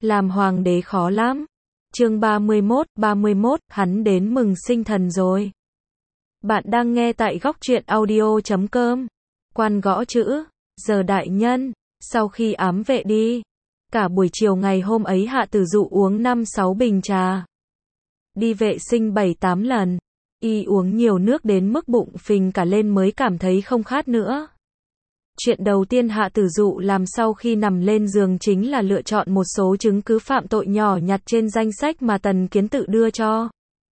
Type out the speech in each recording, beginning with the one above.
Làm hoàng đế khó lắm. Chương 31, hắn đến mừng sinh thần rồi. Bạn đang nghe tại góc truyện audio.com. Quan gõ chữ, giờ đại nhân, sau khi ám vệ đi. Cả buổi chiều ngày hôm ấy Hạ Tử Dụ uống 5-6 bình trà. Đi vệ sinh 7-8 lần. Y uống nhiều nước đến mức bụng phình cả lên mới cảm thấy không khát nữa. Chuyện đầu tiên Hạ Tử Dụ làm sau khi nằm lên giường chính là lựa chọn một số chứng cứ phạm tội nhỏ nhặt trên danh sách mà Tần Kiến Tự đưa cho.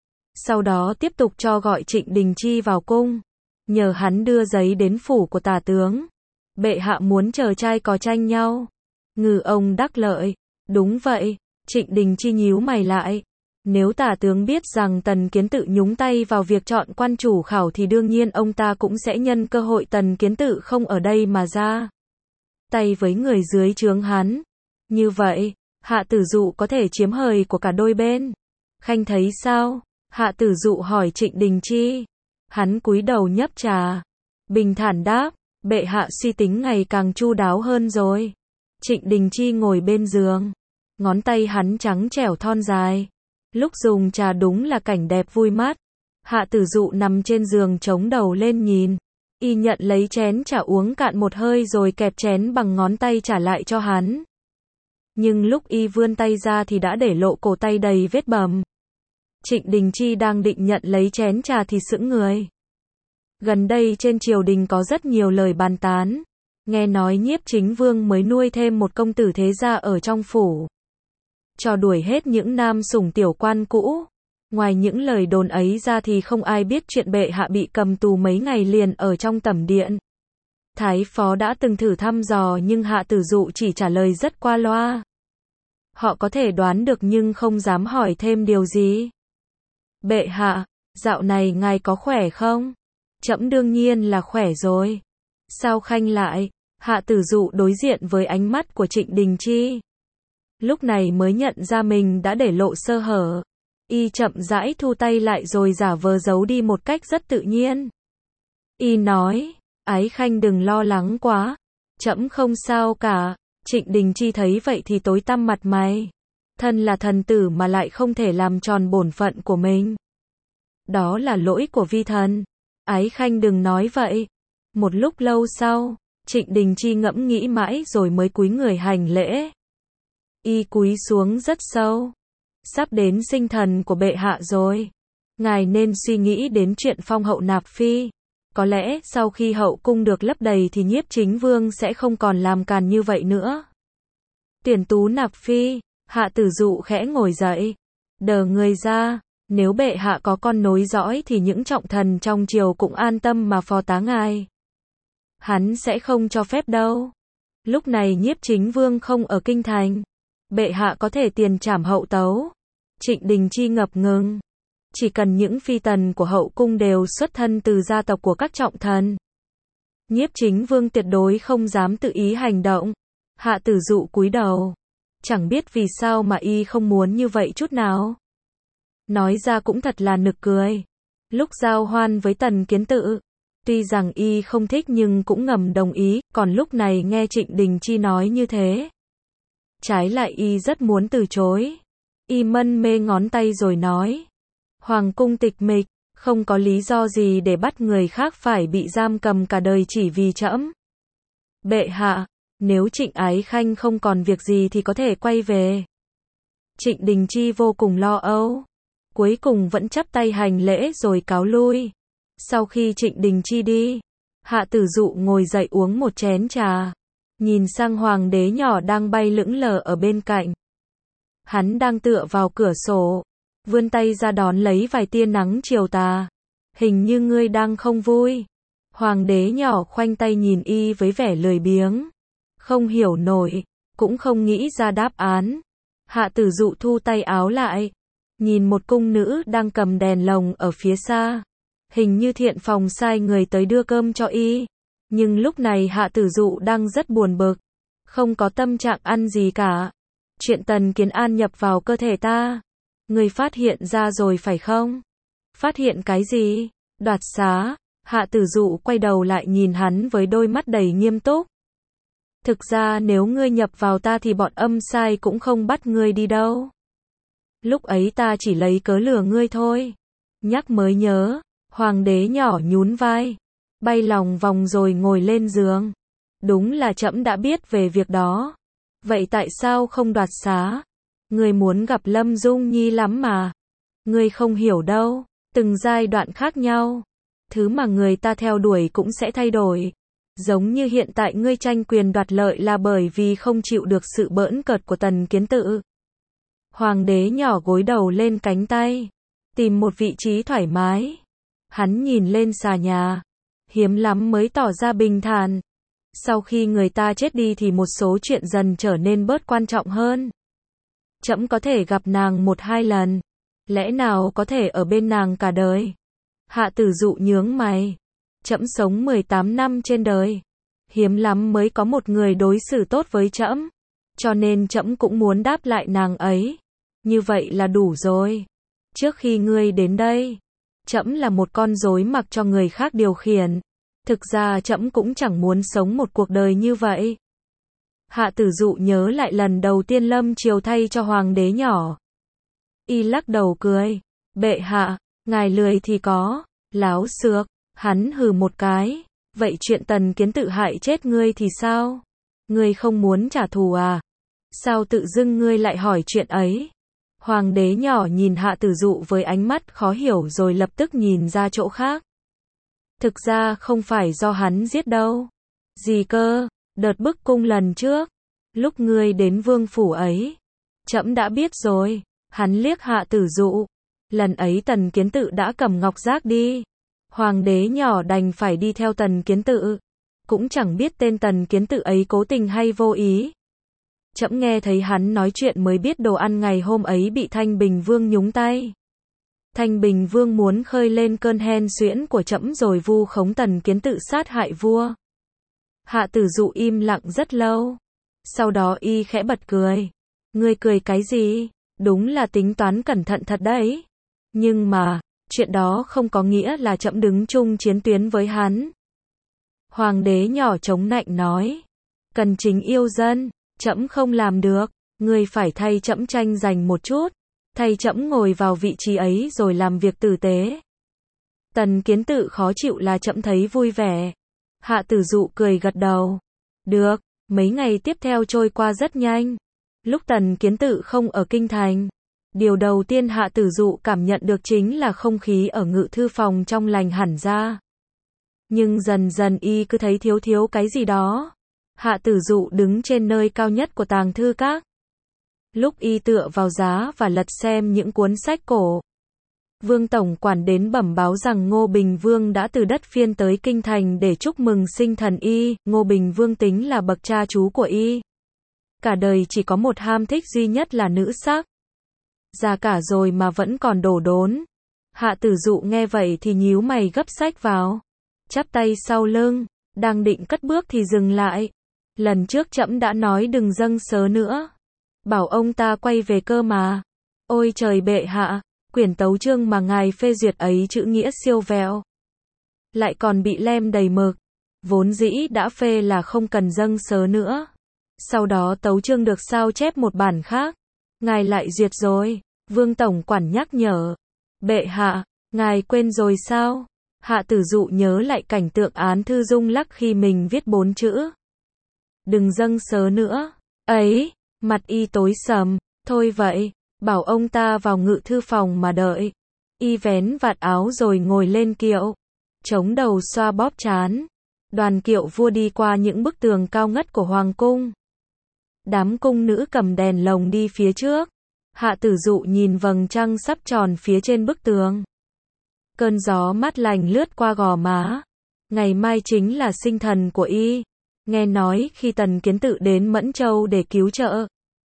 Sau đó tiếp tục cho gọi Trịnh Đình Chi vào cung, nhờ hắn đưa giấy đến phủ của tả tướng. Bệ hạ muốn chờ trai có tranh nhau. Ngư ông đắc lợi. Đúng vậy. Trịnh Đình Chi nhíu mày lại. Nếu tả tướng biết rằng Tần Kiến Tự nhúng tay vào việc chọn quan chủ khảo thì đương nhiên ông ta cũng sẽ nhân cơ hội Tần Kiến Tự không ở đây mà ra tay với người dưới trướng hắn. Như vậy, Hạ Tử Dụ có thể chiếm hời của cả đôi bên. Khanh thấy sao? Hạ Tử Dụ hỏi Trịnh Đình Chi. Hắn cúi đầu nhấp trà, bình thản đáp, bệ hạ suy tính ngày càng chu đáo hơn rồi. Trịnh Đình Chi ngồi bên giường, ngón tay hắn trắng trẻo thon dài. Lúc dùng trà đúng là cảnh đẹp vui mắt. Hạ Tử Dụ nằm trên giường chống đầu lên nhìn. Y nhận lấy chén trà uống cạn một hơi rồi kẹp chén bằng ngón tay trả lại cho hắn. Nhưng lúc Y vươn tay ra thì đã để lộ cổ tay đầy vết bầm. Trịnh Đình Chi đang định nhận lấy chén trà thì sững người. Gần đây trên triều đình có rất nhiều lời bàn tán. Nghe nói Nhiếp Chính Vương mới nuôi thêm một công tử thế gia ở trong phủ, cho đuổi hết những nam sủng tiểu quan cũ. Ngoài những lời đồn ấy ra thì không ai biết chuyện bệ hạ bị cầm tù mấy ngày liền ở trong tẩm điện. Thái phó đã từng thử thăm dò nhưng Hạ Tử Dụ chỉ trả lời rất qua loa. Họ có thể đoán được nhưng không dám hỏi thêm điều gì. Bệ hạ, dạo này ngài có khỏe không? Trẫm đương nhiên là khỏe rồi. Sao Khanh lại? Hạ Tử Dụ đối diện với ánh mắt của Trịnh Đình Chi. Lúc này mới nhận ra mình đã để lộ sơ hở. Y chậm rãi thu tay lại rồi giả vờ giấu đi một cách rất tự nhiên. Y nói, Ái Khanh đừng lo lắng quá. Trẫm không sao cả. Trịnh Đình Chi thấy vậy thì tối tăm mặt mày. Thân là thần tử mà lại không thể làm tròn bổn phận của mình. Đó là lỗi của vi thần. Ái Khanh đừng nói vậy. Một lúc lâu sau, Trịnh Đình Chi ngẫm nghĩ mãi rồi mới cúi người hành lễ. Y cúi xuống rất sâu. Sắp đến sinh thần của bệ hạ rồi. Ngài nên suy nghĩ đến chuyện phong hậu nạp phi. Có lẽ sau khi hậu cung được lấp đầy thì Nhiếp Chính Vương sẽ không còn làm càn như vậy nữa. Tuyển tú nạp phi. Hạ Tử Dụ khẽ ngồi dậy, đờ người ra. Nếu bệ hạ có con nối dõi thì những trọng thần trong triều cũng an tâm mà phò tá ngài. Hắn sẽ không cho phép đâu. Lúc này Nhiếp Chính Vương không ở kinh thành. Bệ hạ có thể tiền trảm hậu tấu. Trịnh Đình Chi ngập ngừng. Chỉ cần những phi tần của hậu cung đều xuất thân từ gia tộc của các trọng thần, Nhiếp Chính Vương tuyệt đối không dám tự ý hành động. Hạ Tử Dụ cúi đầu. Chẳng biết vì sao mà Y không muốn như vậy chút nào. Nói ra cũng thật là nực cười. Lúc giao hoan với Tần Kiến Tự, tuy rằng Y không thích nhưng cũng ngầm đồng ý, còn lúc này nghe Trịnh Đình Chi nói như thế, trái lại Y rất muốn từ chối. Y mân mê ngón tay rồi nói, hoàng cung tịch mịch, không có lý do gì để bắt người khác phải bị giam cầm cả đời chỉ vì trẫm. Bệ hạ, nếu Trịnh Ái Khanh không còn việc gì thì có thể quay về. Trịnh Đình Chi vô cùng lo âu. Cuối cùng vẫn chắp tay hành lễ rồi cáo lui. Sau khi Trịnh Đình Chi đi, Hạ Tử Dụ ngồi dậy uống một chén trà. Nhìn sang hoàng đế nhỏ đang bay lững lờ ở bên cạnh. Hắn đang tựa vào cửa sổ, vươn tay ra đón lấy vài tia nắng chiều tà. Hình như ngươi đang không vui. Hoàng đế nhỏ khoanh tay nhìn Y với vẻ lười biếng. Không hiểu nổi, cũng không nghĩ ra đáp án. Hạ Tử Dụ thu tay áo lại, nhìn một cung nữ đang cầm đèn lồng ở phía xa. Hình như thiện phòng sai người tới đưa cơm cho Y. Nhưng lúc này Hạ Tử Dụ đang rất buồn bực, không có tâm trạng ăn gì cả. Chuyện Tần Kiến An nhập vào cơ thể ta, người phát hiện ra rồi phải không? Phát hiện cái gì? Đoạt xá. Hạ Tử Dụ quay đầu lại nhìn hắn với đôi mắt đầy nghiêm túc. Thực ra nếu ngươi nhập vào ta thì bọn âm sai cũng không bắt ngươi đi đâu. Lúc ấy ta chỉ lấy cớ lừa ngươi thôi. Nhắc mới nhớ, hoàng đế nhỏ nhún vai, bay lòng vòng rồi ngồi lên giường. Đúng là trẫm đã biết về việc đó. Vậy tại sao không đoạt xá? Ngươi muốn gặp Lâm Dung Nhi lắm mà. Ngươi không hiểu đâu, từng giai đoạn khác nhau. Thứ mà người ta theo đuổi cũng sẽ thay đổi. Giống như hiện tại ngươi tranh quyền đoạt lợi là bởi vì không chịu được sự bỡn cợt của Tần Kiến Tự. Hoàng đế nhỏ gối đầu lên cánh tay, tìm một vị trí thoải mái. Hắn nhìn lên xà nhà, hiếm lắm mới tỏ ra bình thản. Sau khi người ta chết đi thì một số chuyện dần trở nên bớt quan trọng hơn. Trẫm có thể gặp nàng 1-2 lần, lẽ nào có thể ở bên nàng cả đời? Hạ Tử Dụ nhướng mày. Trẫm sống 18 năm trên đời, hiếm lắm mới có một người đối xử tốt với trẫm, cho nên trẫm cũng muốn đáp lại nàng ấy. Như vậy là đủ rồi. Trước khi ngươi đến đây, trẫm là một con rối mặc cho người khác điều khiển. Thực ra trẫm cũng chẳng muốn sống một cuộc đời như vậy. Hạ Tử Dụ nhớ lại lần đầu tiên lâm triều thay cho hoàng đế nhỏ. Y lắc đầu cười. Bệ hạ, ngài lười thì có, láo xược. Hắn hừ một cái. Vậy chuyện Tần Kiến Tự hại chết ngươi thì sao? Ngươi không muốn trả thù à? Sao tự dưng ngươi lại hỏi chuyện ấy? Hoàng đế nhỏ nhìn Hạ Tử Dụ với ánh mắt khó hiểu rồi lập tức nhìn ra chỗ khác. Thực ra không phải do hắn giết đâu. Gì cơ? Đợt bức cung lần trước, lúc ngươi đến vương phủ ấy, trẫm đã biết rồi. Hắn liếc Hạ Tử Dụ. Lần ấy Tần Kiến Tự đã cầm ngọc giác đi. Hoàng đế nhỏ đành phải đi theo Tần Kiến Tự. Cũng chẳng biết tên Tần Kiến Tự ấy cố tình hay vô ý. Trẫm nghe thấy hắn nói chuyện mới biết đồ ăn ngày hôm ấy bị Thanh Bình Vương nhúng tay. Thanh Bình Vương muốn khơi lên cơn hen suyễn của trẫm rồi vu khống Tần Kiến Tự sát hại vua. Hạ Tử Dụ im lặng rất lâu. Sau đó y khẽ bật cười. Ngươi cười cái gì? Đúng là tính toán cẩn thận thật đấy. Nhưng mà, chuyện đó không có nghĩa là trẫm đứng chung chiến tuyến với hắn. Hoàng đế nhỏ chống nạnh nói. Cần chính yêu dân, trẫm không làm được. Ngươi phải thay trẫm tranh giành một chút. Thay trẫm ngồi vào vị trí ấy rồi làm việc tử tế. Tần Kiến Tự khó chịu là trẫm thấy vui vẻ. Hạ Tử Dụ cười gật đầu. Được, mấy ngày tiếp theo trôi qua rất nhanh. Lúc Tần Kiến Tự không ở kinh thành, điều đầu tiên Hạ Tử Dụ cảm nhận được chính là không khí ở ngự thư phòng trong lành hẳn ra. Nhưng dần dần y cứ thấy thiếu cái gì đó. Hạ Tử Dụ đứng trên nơi cao nhất của tàng thư các. Lúc y tựa vào giá và lật xem những cuốn sách cổ, Vương Tổng Quản đến bẩm báo rằng Ngô Bình Vương đã từ đất Phiên tới kinh thành để chúc mừng sinh thần y. Ngô Bình Vương tính là bậc cha chú của y. Cả đời chỉ có một ham thích duy nhất là nữ sắc. Già cả rồi mà vẫn còn đổ đốn. Hạ Tử Dụ nghe vậy thì nhíu mày gấp sách vào, chắp tay sau lưng, đang định cất bước thì dừng lại. Lần trước trẫm đã nói đừng dâng sớ nữa, bảo ông ta quay về cơ mà. Ôi trời bệ hạ, quyển tấu chương mà ngài phê duyệt ấy chữ nghĩa siêu vẹo, lại còn bị lem đầy mực. Vốn dĩ đã phê là không cần dâng sớ nữa. Sau đó tấu chương được sao chép một bản khác. Ngài lại duyệt rồi. Vương Tổng Quản nhắc nhở. Bệ hạ, ngài quên rồi sao? Hạ Tử Dụ nhớ lại cảnh tượng án thư rung lắc khi mình viết 4 chữ. Đừng dâng sớ nữa. Ấy, mặt y tối sầm. Thôi vậy, bảo ông ta vào ngự thư phòng mà đợi. Y vén vạt áo rồi ngồi lên kiệu, chống đầu xoa bóp trán. Đoàn kiệu vua đi qua những bức tường cao ngất của hoàng cung. Đám cung nữ cầm đèn lồng đi phía trước. Hạ Tử Dụ nhìn vầng trăng sắp tròn phía trên bức tường. Cơn gió mát lành lướt qua gò má. Ngày mai chính là sinh thần của y. Nghe nói khi Tần Kiến Tự đến Mẫn Châu để cứu trợ,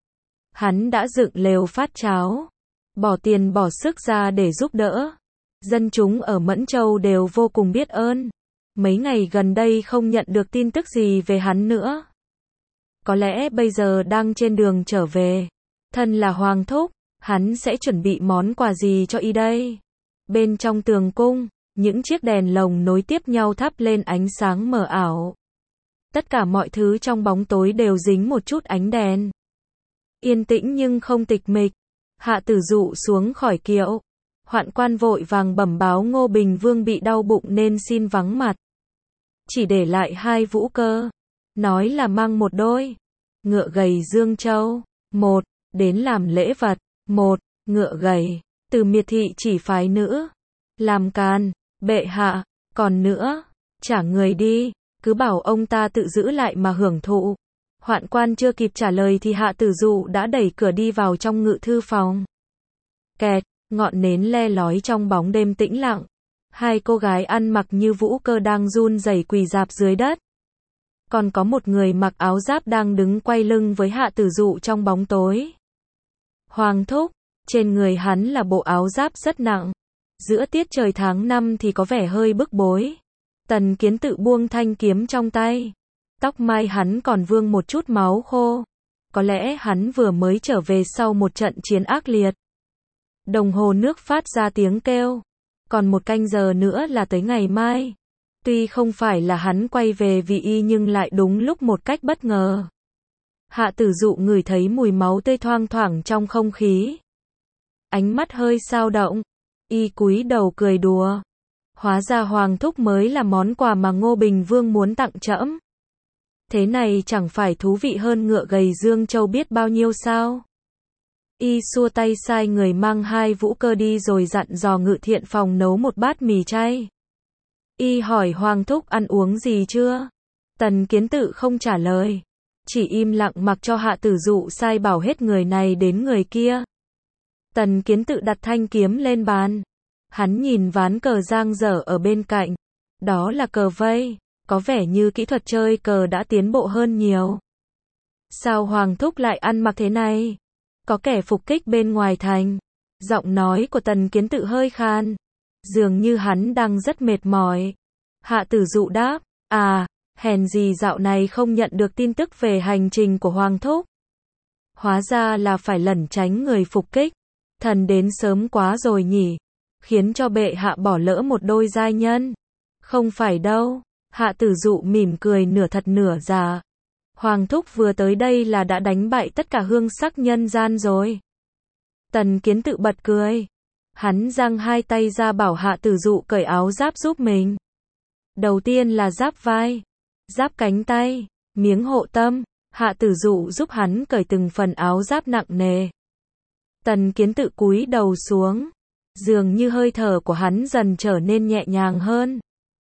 hắn đã dựng lều phát cháo, bỏ tiền bỏ sức ra để giúp đỡ. Dân chúng ở Mẫn Châu đều vô cùng biết ơn. Mấy ngày gần đây không nhận được tin tức gì về hắn nữa. Có lẽ bây giờ đang trên đường trở về. Thân là hoàng thúc, hắn sẽ chuẩn bị món quà gì cho y đây? Bên trong tường cung, những chiếc đèn lồng nối tiếp nhau thắp lên ánh sáng mờ ảo. Tất cả mọi thứ trong bóng tối đều dính một chút ánh đèn. Yên tĩnh nhưng không tịch mịch. Hạ Tử Dụ xuống khỏi kiệu. Hoạn quan vội vàng bẩm báo Ngô Bình Vương bị đau bụng nên xin vắng mặt. Chỉ để lại 2 vũ cơ. Nói là mang một đôi ngựa gầy Dương Châu. 1. Đến làm lễ vật. 1. Ngựa gầy. Từ Miệt thị chỉ phái nữ làm càn. Bệ hạ. Còn nữa. Trả người đi. Cứ bảo ông ta tự giữ lại mà hưởng thụ. Hoạn quan chưa kịp trả lời thì Hạ Tử Dụ đã đẩy cửa đi vào trong ngự thư phòng. Kẹt. Ngọn nến le lói trong bóng đêm tĩnh lặng. 2 cô gái ăn mặc như vũ cơ đang run rẩy quỳ rạp dưới đất. Còn có một người mặc áo giáp đang đứng quay lưng với Hạ Tử Dụ trong bóng tối. Hoàng thúc, trên người hắn là bộ áo giáp rất nặng. Giữa tiết trời tháng 5 thì có vẻ hơi bức bối. Tần Kiến Tự buông thanh kiếm trong tay. Tóc mai hắn còn vương một chút máu khô. Có lẽ hắn vừa mới trở về sau một trận chiến ác liệt. Đồng hồ nước phát ra tiếng kêu. Còn 1 canh giờ nữa là tới ngày mai. Tuy không phải là hắn quay về vì y nhưng lại đúng lúc một cách bất ngờ. Hạ Tử Dụ ngửi thấy mùi máu tươi thoang thoảng trong không khí. Ánh mắt hơi dao động. Y cúi đầu cười đùa. Hóa ra Hoàng thúc mới là món quà mà Ngô Bình Vương muốn tặng trẫm. Thế này chẳng phải thú vị hơn ngựa gầy Dương Châu biết bao nhiêu sao? Y xua tay sai người mang 2 vũ cơ đi rồi dặn dò Ngự Thiện phòng nấu một bát mì chay. Y hỏi Hoàng thúc ăn uống gì chưa? Tần Kiến Tự không trả lời. Chỉ im lặng mặc cho Hạ Tử Dụ sai bảo hết người này đến người kia. Tần Kiến Tự đặt thanh kiếm lên bàn. Hắn nhìn ván cờ dang dở ở bên cạnh. Đó là cờ vây. Có vẻ như kỹ thuật chơi cờ đã tiến bộ hơn nhiều. Sao Hoàng thúc lại ăn mặc thế này? Có kẻ phục kích bên ngoài thành. Giọng nói của Tần Kiến Tự hơi khan. Dường như hắn đang rất mệt mỏi. Hạ Tử Dụ đáp. À, hèn gì dạo này không nhận được tin tức về hành trình của Hoàng thúc. Hóa ra là phải lẩn tránh người phục kích. Thần đến sớm quá rồi nhỉ. Khiến cho bệ hạ bỏ lỡ một đôi giai nhân. Không phải đâu. Hạ Tử Dụ mỉm cười nửa thật nửa giả. Hoàng thúc vừa tới đây là đã đánh bại tất cả hương sắc nhân gian rồi. Tần Kiến Tự bật cười. Hắn giang 2 tay ra bảo Hạ Tử Dụ cởi áo giáp giúp mình. Đầu tiên là giáp vai, giáp cánh tay, miếng hộ tâm. Hạ Tử Dụ giúp hắn cởi từng phần áo giáp nặng nề. Tần Kiến Tự cúi đầu xuống. Dường như hơi thở của hắn dần trở nên nhẹ nhàng hơn.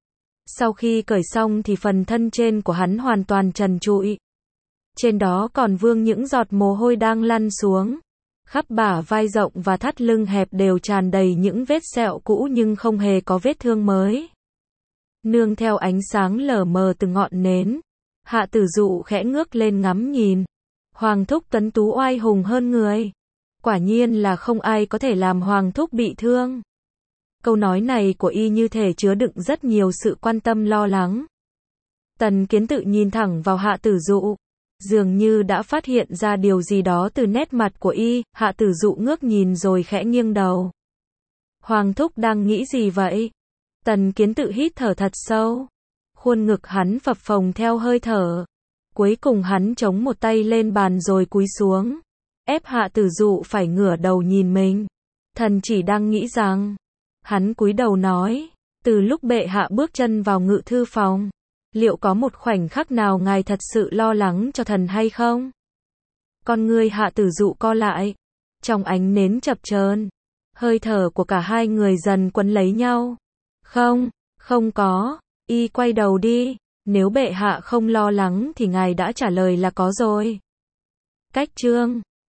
Sau khi cởi xong thì phần thân trên của hắn hoàn toàn trần trụi. Trên đó còn vương những giọt mồ hôi đang lăn xuống. Khắp bả vai rộng và thắt lưng hẹp đều tràn đầy những vết sẹo cũ nhưng không hề có vết thương mới. Nương theo ánh sáng lờ mờ từ ngọn nến, Hạ Tử Dụ khẽ ngước lên ngắm nhìn. Hoàng thúc tuấn tú oai hùng hơn người. Quả nhiên là không ai có thể làm Hoàng thúc bị thương. Câu nói này của y như thể chứa đựng rất nhiều sự quan tâm lo lắng. Tần Kiến Tự nhìn thẳng vào Hạ Tử Dụ. Dường như đã phát hiện ra điều gì đó từ nét mặt của y. Hạ Tử Dụ ngước nhìn rồi khẽ nghiêng đầu. Hoàng thúc đang nghĩ gì vậy? Tần Kiến Tự hít thở thật sâu. Khuôn ngực hắn phập phồng theo hơi thở. Cuối cùng hắn chống một tay lên bàn rồi cúi xuống. Ép Hạ Tử Dụ phải ngửa đầu nhìn mình. Thần chỉ đang nghĩ rằng. Hắn cúi đầu nói. Từ lúc bệ hạ bước chân vào ngự thư phòng. Liệu có một khoảnh khắc nào ngài thật sự lo lắng cho thần hay không? Con ngươi Hạ Tử Dụ co lại. Trong ánh nến chập chờn, hơi thở của cả 2 người dần quấn lấy nhau. Không, không có. Y quay đầu đi. Nếu bệ hạ không lo lắng thì ngài đã trả lời là có rồi. Cách chương